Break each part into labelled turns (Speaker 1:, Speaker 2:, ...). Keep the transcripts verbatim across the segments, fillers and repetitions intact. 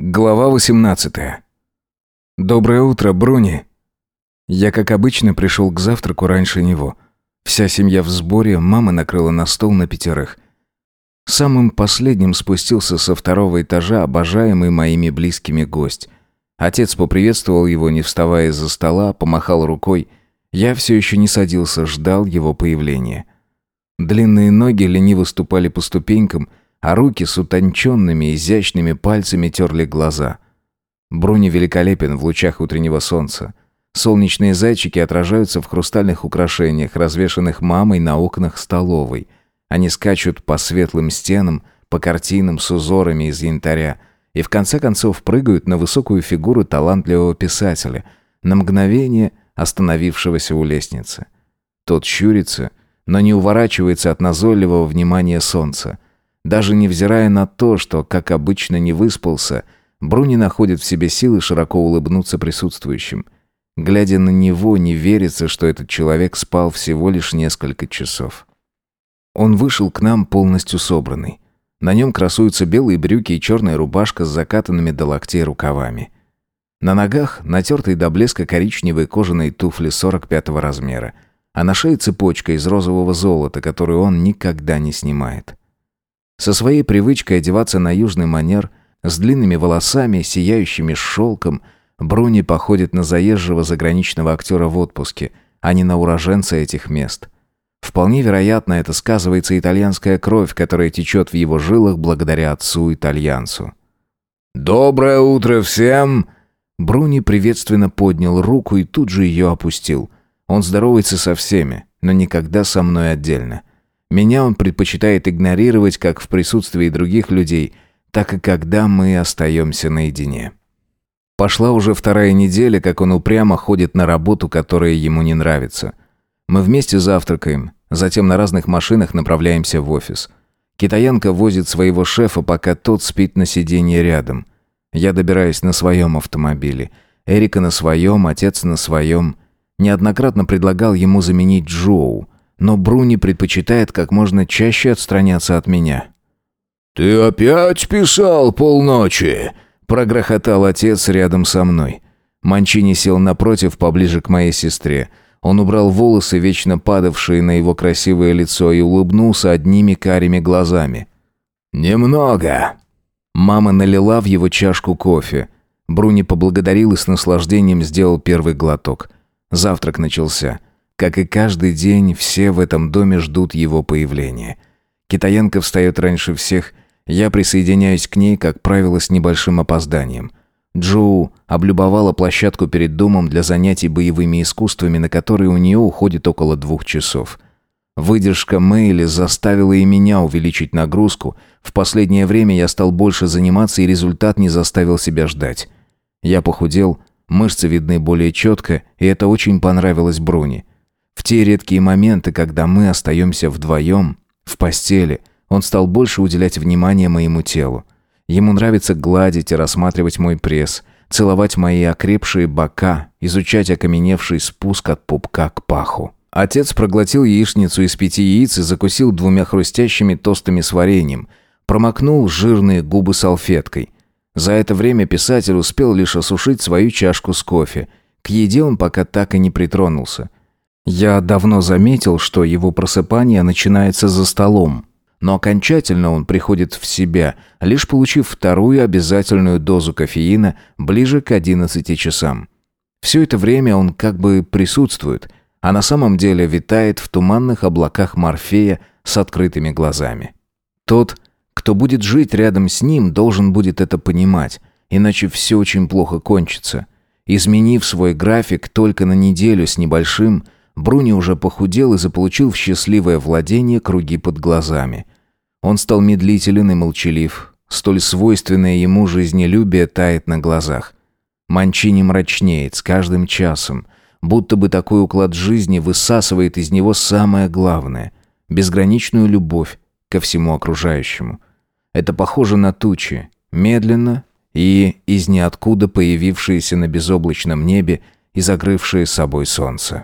Speaker 1: Глава восемнадцатая. Доброе утро, Бруни. Я, как обычно, пришел к завтраку раньше него. Вся семья в сборе, мама накрыла на стол на пятерых. Самым последним спустился со второго этажа обожаемый моими близкими гость. Отец поприветствовал его, не вставая из-за стола, помахал рукой. Я все еще не садился, ждал его появления. Длинные ноги лениво ступали по ступенькам, а руки с утонченными, изящными пальцами терли глаза. Бруни великолепен в лучах утреннего солнца. Солнечные зайчики отражаются в хрустальных украшениях, развешанных мамой на окнах столовой. Они скачут по светлым стенам, по картинам с узорами из янтаря и в конце концов прыгают на высокую фигуру талантливого писателя, на мгновение остановившегося у лестницы. Тот щурится, но не уворачивается от назойливого внимания солнца. Даже невзирая на то, что, как обычно, не выспался, Бруни находит в себе силы широко улыбнуться присутствующим. Глядя на него, не верится, что этот человек спал всего лишь несколько часов. Он вышел к нам полностью собранный. На нем красуются белые брюки и черная рубашка с закатанными до локтей рукавами. На ногах натертые до блеска коричневые кожаные туфли сорок пятого размера, а на шее цепочка из розового золота, которую он никогда не снимает. Со своей привычкой одеваться на южный манер, с длинными волосами, сияющими шелком, Бруни походит на заезжего заграничного актера в отпуске, а не на уроженца этих мест. Вполне вероятно, это сказывается итальянская кровь, которая течет в его жилах благодаря отцу-итальянцу. «Доброе утро всем!» Бруни приветственно поднял руку и тут же ее опустил. Он здоровается со всеми, но никогда со мной отдельно. Меня он предпочитает игнорировать как в присутствии других людей, так и когда мы остаемся наедине. Пошла уже вторая неделя, как он упрямо ходит на работу, которая ему не нравится. Мы вместе завтракаем, затем на разных машинах направляемся в офис. Китаянка возит своего шефа, пока тот спит на сиденье рядом. Я добираюсь на своем автомобиле. Эрика на своем, отец на своем. Неоднократно предлагал ему заменить Джоу, но Бруни предпочитает как можно чаще отстраняться от меня. «Ты опять писал полночи?» — прогрохотал отец рядом со мной. Манчини сел напротив, поближе к моей сестре. Он убрал волосы, вечно падавшие на его красивое лицо, и улыбнулся одними карими глазами. «Немного». Мама налила в его чашку кофе. Бруни поблагодарил и с наслаждением сделал первый глоток. Завтрак начался. Как и каждый день, все в этом доме ждут его появления. Китаянка встает раньше всех. Я присоединяюсь к ней, как правило, с небольшим опозданием. Джоу облюбовала площадку перед домом для занятий боевыми искусствами, на которые у нее уходит около двух часов. Выдержка Мэйли заставила и меня увеличить нагрузку. В последнее время я стал больше заниматься, и результат не заставил себя ждать. Я похудел, мышцы видны более четко, и это очень понравилось Бруни. В те редкие моменты, когда мы остаемся вдвоем, в постели, он стал больше уделять внимание моему телу. Ему нравится гладить и рассматривать мой пресс, целовать мои окрепшие бока, изучать окаменевший спуск от пупка к паху. Отец проглотил яичницу из пяти яиц и закусил двумя хрустящими тостами с вареньем, промокнул жирные губы салфеткой. За это время писатель успел лишь осушить свою чашку с кофе. К еде он пока так и не притронулся. Я давно заметил, что его просыпание начинается за столом, но окончательно он приходит в себя, лишь получив вторую обязательную дозу кофеина ближе к одиннадцати часам. Все это время он как бы присутствует, а на самом деле витает в туманных облаках Морфея с открытыми глазами. Тот, кто будет жить рядом с ним, должен будет это понимать, иначе все очень плохо кончится. Изменив свой график только на неделю с небольшим, Бруни уже похудел и заполучил в счастливое владение круги под глазами. Он стал медлителен и молчалив. Столь свойственное ему жизнелюбие тает на глазах. Манчини мрачнеет с каждым часом, будто бы такой уклад жизни высасывает из него самое главное — безграничную любовь ко всему окружающему. Это похоже на тучи, медленно и из ниоткуда появившиеся на безоблачном небе и закрывшие собой солнце.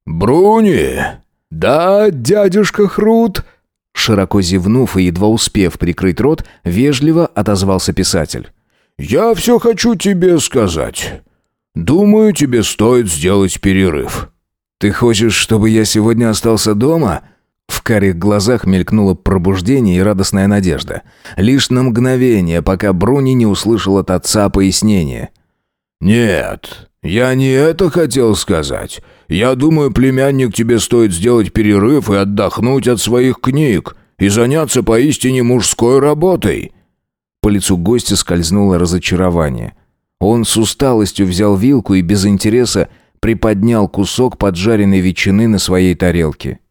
Speaker 1: «Бруни! Да, дядюшка Хрут!» Широко зевнув и едва успев прикрыть рот, вежливо отозвался писатель.
Speaker 2: «Я все хочу тебе сказать. Думаю, тебе стоит сделать перерыв».
Speaker 1: «Ты хочешь, чтобы я сегодня остался дома?» В карих глазах мелькнуло пробуждение и радостная надежда. Лишь на мгновение, пока Бруни не услышал от отца пояснения.
Speaker 2: «Нет, я не это хотел сказать. Я думаю, племянник, тебе стоит сделать перерыв и отдохнуть от своих книг, и заняться поистине мужской работой».
Speaker 1: По лицу гостя скользнуло разочарование. Он с усталостью взял вилку и без интереса приподнял кусок поджаренной ветчины на своей тарелке.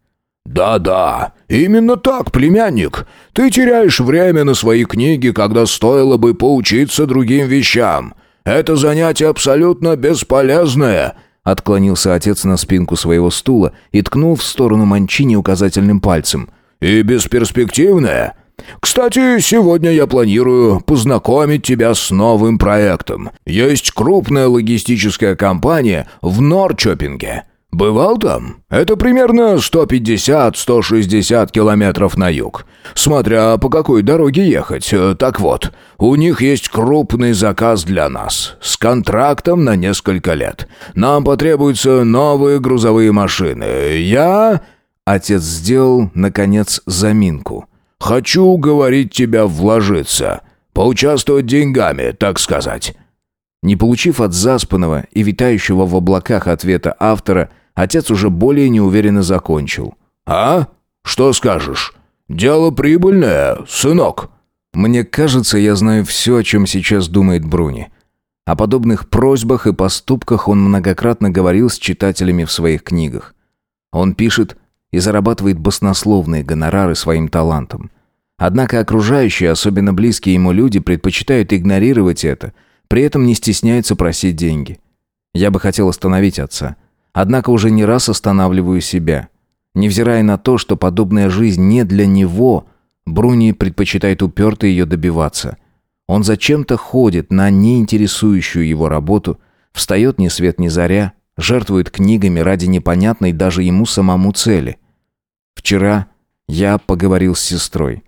Speaker 2: «Да-да, именно так, племянник. Ты теряешь время на свои книги, когда стоило бы поучиться другим вещам. Это занятие абсолютно бесполезное», — отклонился отец на спинку своего стула и ткнул в сторону Манчини указательным пальцем. «И бесперспективное. Кстати, сегодня я планирую познакомить тебя с новым проектом. Есть крупная логистическая компания в Норрчопинге. Бывал там? Это примерно сто пятьдесят - сто шестьдесят километров на юг. Смотря по какой дороге ехать. Так вот, у них есть крупный заказ для нас. С контрактом на несколько лет. Нам потребуются новые грузовые машины. Я...» Отец сделал, наконец, заминку. «Хочу уговорить тебя вложиться. Поучаствовать деньгами, так сказать».
Speaker 1: Не получив от заспанного и витающего в облаках ответа автора, отец уже более неуверенно закончил.
Speaker 2: «А? Что скажешь? Дело прибыльное, сынок».
Speaker 1: Мне кажется, я знаю все, о чем сейчас думает Бруни. О подобных просьбах и поступках он многократно говорил с читателями в своих книгах. Он пишет и зарабатывает баснословные гонорары своим талантом. Однако окружающие, особенно близкие ему люди, предпочитают игнорировать это, при этом не стесняются просить деньги. Я бы хотел остановить отца. Однако уже не раз останавливаю себя. Невзирая на то, что подобная жизнь не для него, Бруни предпочитает уперто ее добиваться. Он зачем-то ходит на неинтересующую его работу, встает ни свет ни заря, жертвует книгами ради непонятной даже ему самому цели. Вчера я поговорил с сестрой.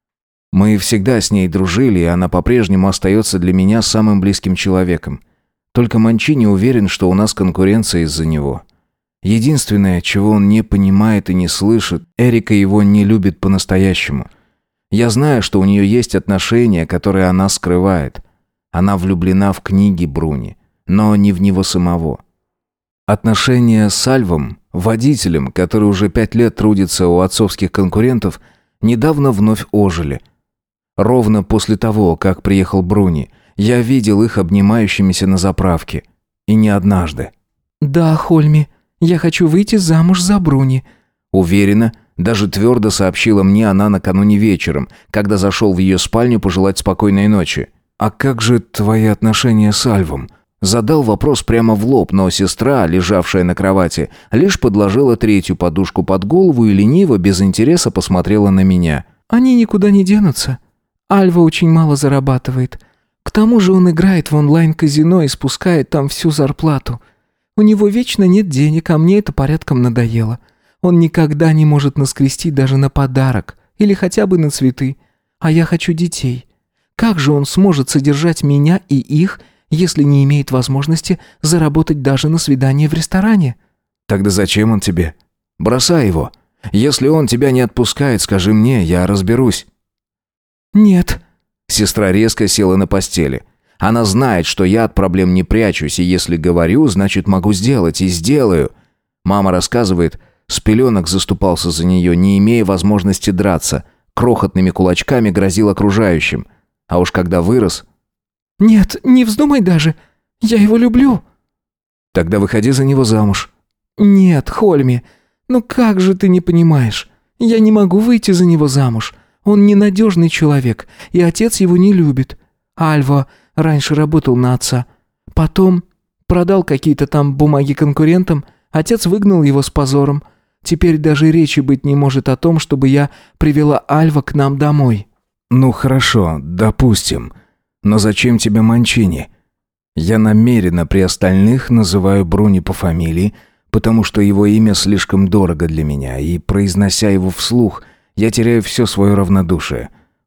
Speaker 1: Мы всегда с ней дружили, и она по-прежнему остается для меня самым близким человеком. Только Манчини уверен, что у нас конкуренция из-за него. Единственное, чего он не понимает и не слышит, Эрика его не любит по-настоящему. Я знаю, что у нее есть отношения, которые она скрывает. Она влюблена в книги Бруни, но не в него самого. Отношения с Альвом, водителем, который уже пять лет трудится у отцовских конкурентов, недавно вновь ожили. Ровно после того, как приехал Бруни, я видел их обнимающимися на заправке. И не однажды.
Speaker 3: «Да, Хольми, я хочу выйти замуж за Бруни», —
Speaker 1: уверенно, даже твердо сообщила мне она накануне вечером, когда зашел в ее спальню пожелать спокойной ночи. «А как же твои отношения с Альвом?» Задал вопрос прямо в лоб, но сестра, лежавшая на кровати, лишь подложила третью подушку под голову и лениво, без интереса посмотрела на меня.
Speaker 3: «Они никуда не денутся. Альва очень мало зарабатывает. К тому же он играет в онлайн-казино и спускает там всю зарплату. У него вечно нет денег, а мне это порядком надоело. Он никогда не может наскрести даже на подарок или хотя бы на цветы. А я хочу детей. Как же он сможет содержать меня и их, если не имеет возможности заработать даже на свидание в ресторане?»
Speaker 1: «Тогда зачем он тебе? Бросай его. Если он тебя не отпускает, скажи мне, я разберусь».
Speaker 3: «Нет».
Speaker 1: Сестра резко села на постели. Она знает, что я от проблем не прячусь, и если говорю, значит могу сделать, и сделаю. Мама рассказывает, с пеленок заступался за нее, не имея возможности драться, крохотными кулачками грозил окружающим. А уж когда вырос...
Speaker 3: «Нет, не вздумай даже. Я его люблю».
Speaker 1: «Тогда выходи за него замуж».
Speaker 3: «Нет, Хольми, ну как же ты не понимаешь? Я не могу выйти за него замуж. Он ненадежный человек, и отец его не любит. Альва раньше работал на отца. Потом продал какие-то там бумаги конкурентам, отец выгнал его с позором. Теперь даже речи быть не может о том, чтобы я привела Альва к нам домой».
Speaker 1: «Ну хорошо, допустим. Но зачем тебе Манчини?» Я намеренно при остальных называю Бруни по фамилии, потому что его имя слишком дорого для меня, и, произнося его вслух, я теряю все свое равнодушие.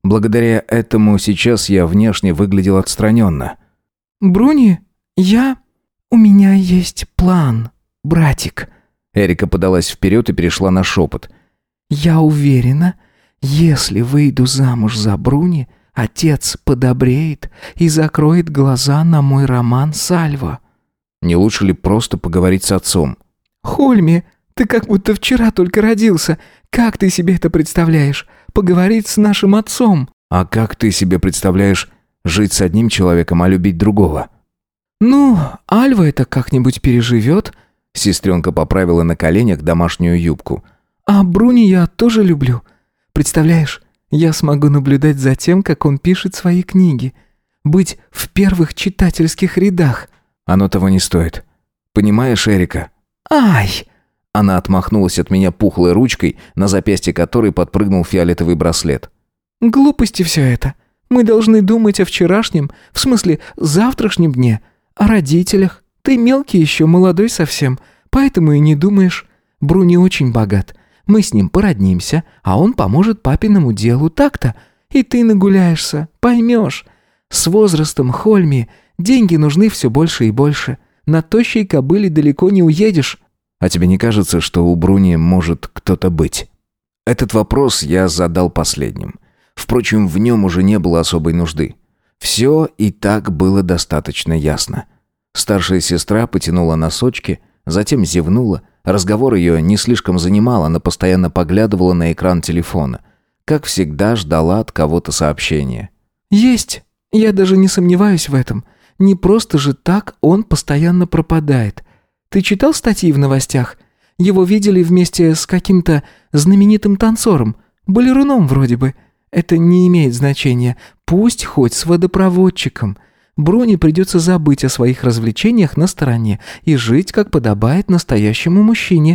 Speaker 1: Благодаря этому сейчас я внешне выглядел отстраненно.
Speaker 3: «Бруни, я... У меня есть план, братик».
Speaker 1: Эрика подалась вперед и перешла на шепот.
Speaker 3: «Я уверена, если выйду замуж за Бруни, отец подобреет и закроет глаза на мой роман с Альва».
Speaker 1: Не лучше ли просто поговорить с отцом?
Speaker 3: «Хольми, ты как будто вчера только родился. Как ты себе это представляешь? Поговорить с нашим отцом?»
Speaker 1: А как ты себе представляешь жить с одним человеком, а любить другого?
Speaker 3: «Ну, Альва это как-нибудь переживет».
Speaker 1: Сестренка поправила на коленях домашнюю юбку.
Speaker 3: «А Бруни я тоже люблю. Представляешь, я смогу наблюдать за тем, как он пишет свои книги. Быть в первых читательских рядах».
Speaker 1: Оно того не стоит. Понимаешь, Эрика?
Speaker 3: «Ай!»
Speaker 1: Она отмахнулась от меня пухлой ручкой, на запястье которой подпрыгнул фиолетовый браслет.
Speaker 3: «Глупости все это. Мы должны думать о вчерашнем, в смысле завтрашнем дне, о родителях. Ты мелкий еще, молодой совсем, поэтому и не думаешь. Бруни очень богат. Мы с ним породнимся, а он поможет папиному делу так-то. И ты нагуляешься, поймешь. С возрастом, Хольми, деньги нужны все больше и больше. На тощей кобыле далеко не уедешь».
Speaker 1: А тебе не кажется, что у Бруни может кто-то быть? Этот вопрос я задал последним. Впрочем, в нем уже не было особой нужды. Все и так было достаточно ясно. Старшая сестра потянула носочки, затем зевнула. Разговор ее не слишком занимал, она постоянно поглядывала на экран телефона. Как всегда, ждала от кого-то сообщения.
Speaker 3: «Есть. Я даже не сомневаюсь в этом. Не просто же так он постоянно пропадает. Ты читал статьи в новостях? Его видели вместе с каким-то знаменитым танцором, балеруном вроде бы. Это не имеет значения. Пусть хоть с водопроводчиком. Бруни придется забыть о своих развлечениях на стороне и жить, как подобает настоящему мужчине».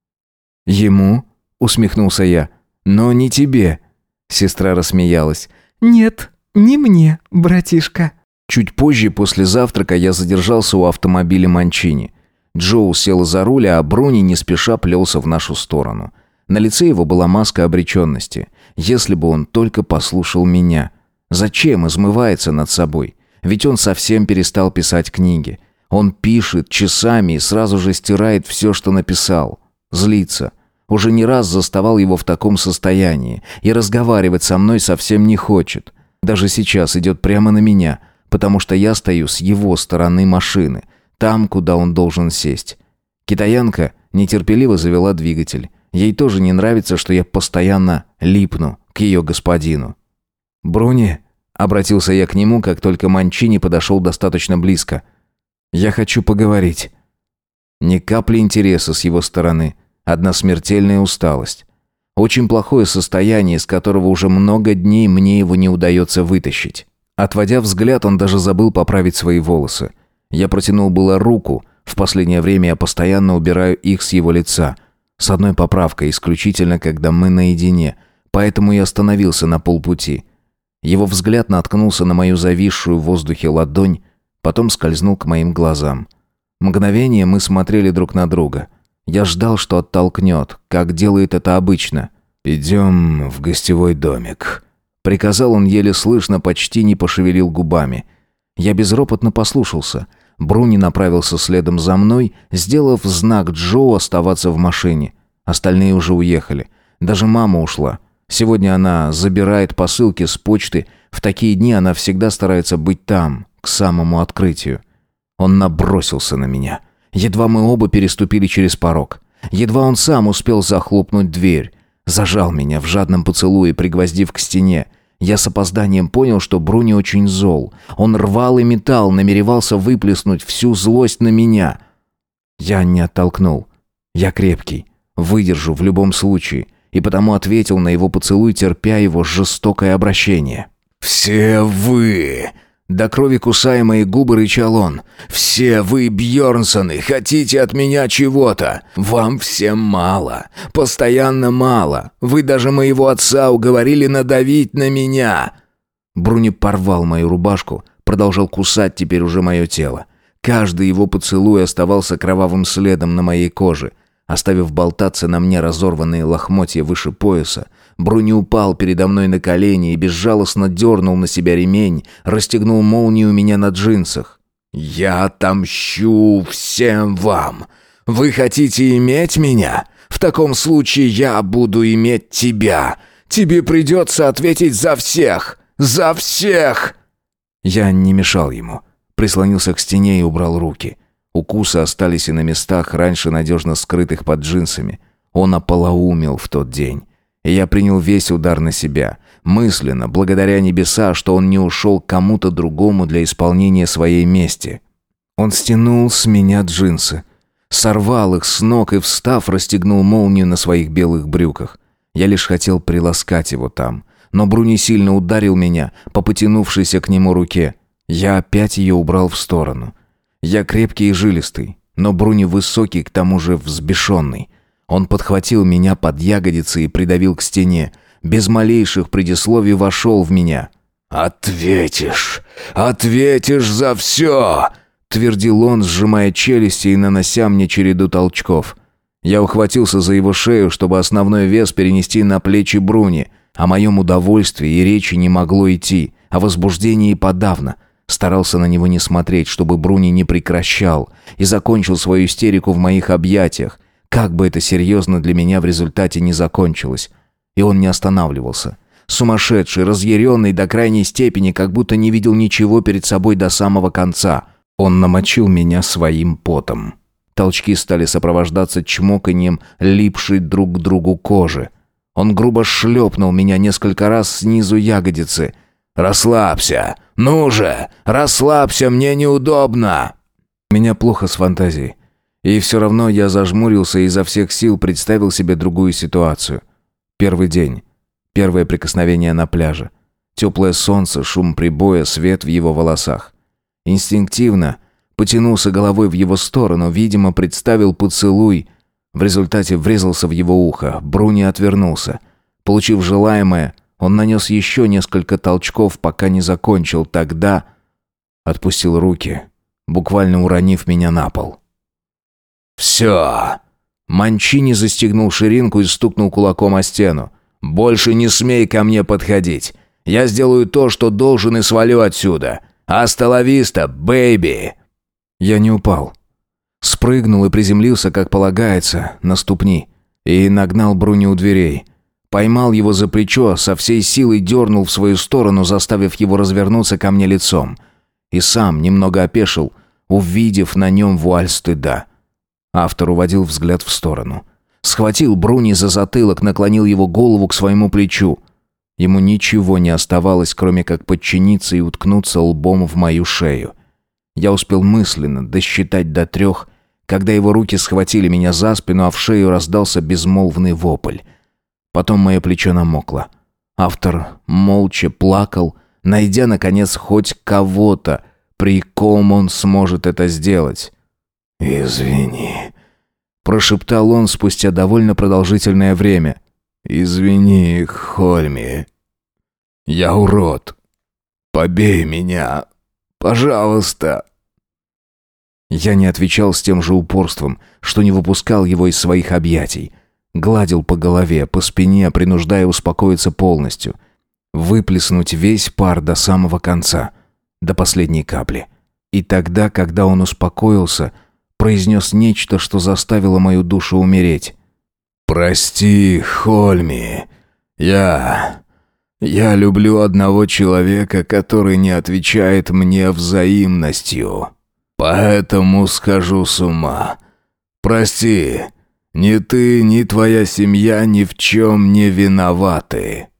Speaker 1: «Ему?» — усмехнулся я. «Но не тебе». Сестра рассмеялась.
Speaker 3: «Нет, не мне, братишка».
Speaker 1: Чуть позже, после завтрака, я задержался у автомобиля Манчини. Джоу сел за руль, а Бруни не спеша плелся в нашу сторону. На лице его была маска обреченности. Если бы он только послушал меня. Зачем измывается над собой? Ведь он совсем перестал писать книги. Он пишет часами и сразу же стирает все, что написал. Злится. Уже не раз заставал его в таком состоянии. И разговаривать со мной совсем не хочет. Даже сейчас идет прямо на меня, потому что я стою с его стороны машины. Там, куда он должен сесть. Китаянка нетерпеливо завела двигатель. Ей тоже не нравится, что я постоянно липну к ее господину. «Бруни», — обратился я к нему, как только Манчини подошел достаточно близко. «Я хочу поговорить». Ни капли интереса с его стороны. Одна смертельная усталость. Очень плохое состояние, из которого уже много дней мне его не удается вытащить. Отводя взгляд, он даже забыл поправить свои волосы. Я протянул было руку. В последнее время я постоянно убираю их с его лица. С одной поправкой, исключительно когда мы наедине. Поэтому я остановился на полпути. Его взгляд наткнулся на мою зависшую в воздухе ладонь, потом скользнул к моим глазам. Мгновение мы смотрели друг на друга. Я ждал, что оттолкнет, как делает это обычно. «Идем в гостевой домик», — приказал он еле слышно, почти не пошевелил губами. Я безропотно послушался. Бруни направился следом за мной, сделав знак Джо оставаться в машине. Остальные уже уехали. Даже мама ушла. Сегодня она забирает посылки с почты. В такие дни она всегда старается быть там, к самому открытию. Он набросился на меня. Едва мы оба переступили через порог. Едва он сам успел захлопнуть дверь. Зажал меня в жадном поцелуе, пригвоздив к стене. Я с опозданием понял, что Бруни очень зол. Он рвал и метал, намеревался выплеснуть всю злость на меня. Я не оттолкнул. Я крепкий, выдержу в любом случае. И потому ответил на его поцелуй, терпя его жестокое обращение.
Speaker 2: «Все вы!» До крови кусая мои губы, рычал он. «Все вы, Бьернсоны, хотите от меня чего-то. Вам всем мало. Постоянно мало. Вы даже моего отца уговорили надавить на меня».
Speaker 1: Бруни порвал мою рубашку, продолжал кусать теперь уже мое тело. Каждый его поцелуй оставался кровавым следом на моей коже. Оставив болтаться на мне разорванные лохмотья выше пояса, Бруни упал передо мной на колени и безжалостно дернул на себя ремень, расстегнул молнию у меня на джинсах. «Я отомщу всем вам! Вы хотите иметь меня? В таком случае я буду иметь тебя! Тебе придется ответить за всех! За всех!» Я не мешал ему, прислонился к стене и убрал руки. Укусы остались и на местах, раньше надежно скрытых под джинсами. Он ополоумел в тот день. И я принял весь удар на себя, мысленно, благодаря небеса, что он не ушел к кому-то другому для исполнения своей мести. Он стянул с меня джинсы, сорвал их с ног и, встав, расстегнул молнию на своих белых брюках. Я лишь хотел приласкать его там, но Бруни сильно ударил меня по потянувшейся к нему руке. Я опять ее убрал в сторону. Я крепкий и жилистый, но Бруни высокий, к тому же взбешенный. Он подхватил меня под ягодицы и придавил к стене. Без малейших предисловий вошел в меня. «Ответишь! Ответишь за все!» Твердил он, сжимая челюсти и нанося мне череду толчков. Я ухватился за его шею, чтобы основной вес перенести на плечи Бруни. О моем удовольствии и речи не могло идти, о возбуждении подавно. Старался на него не смотреть, чтобы Бруни не прекращал, и закончил свою истерику в моих объятиях. Как бы это серьезно для меня в результате не закончилось. И он не останавливался. Сумасшедший, разъяренный до крайней степени, как будто не видел ничего перед собой до самого конца. Он намочил меня своим потом. Толчки стали сопровождаться чмоканьем, липшей друг к другу кожи. Он грубо шлепнул меня несколько раз снизу ягодицы. «Расслабься! Ну же! Расслабься, мне неудобно!» У меня плохо с фантазией. И все равно я зажмурился и изо всех сил представил себе другую ситуацию. Первый день. Первое прикосновение на пляже. Теплое солнце, шум прибоя, свет в его волосах. Инстинктивно потянулся головой в его сторону, видимо, представил поцелуй. В результате врезался в его ухо. Бруни отвернулся. Получив желаемое, он нанес еще несколько толчков, пока не закончил. Тогда отпустил руки, буквально уронив меня на пол. «Все!» Манчини застегнул ширинку и стукнул кулаком о стену. «Больше не смей ко мне подходить. Я сделаю то, что должен, и свалю отсюда. Аста ла виста, бэйби!» Я не упал. Спрыгнул и приземлился, как полагается, на ступни. И нагнал Бруни у дверей. Поймал его за плечо, со всей силой дернул в свою сторону, заставив его развернуться ко мне лицом. И сам немного опешил, увидев на нем вуаль стыда. Автор уводил взгляд в сторону. Схватил Бруни за затылок, наклонил его голову к своему плечу. Ему ничего не оставалось, кроме как подчиниться и уткнуться лбом в мою шею. Я успел мысленно досчитать до трех, когда его руки схватили меня за спину, а в шею раздался безмолвный вопль. Потом мое плечо намокло. Автор молча плакал, найдя, наконец, хоть кого-то, при ком он сможет это сделать. «Извини», — прошептал он спустя довольно продолжительное время. «Извини, Хольми. Я урод. Побей меня. Пожалуйста». Я не отвечал с тем же упорством, что не выпускал его из своих объятий. Гладил по голове, по спине, принуждая успокоиться полностью. Выплеснуть весь пар до самого конца, до последней капли. И тогда, когда он успокоился, произнес нечто, что заставило мою душу умереть. «Прости, Хольми. Я... я люблю одного человека, который не отвечает мне взаимностью. Поэтому схожу с ума. Прости, ни ты, ни твоя семья ни в чем не виноваты».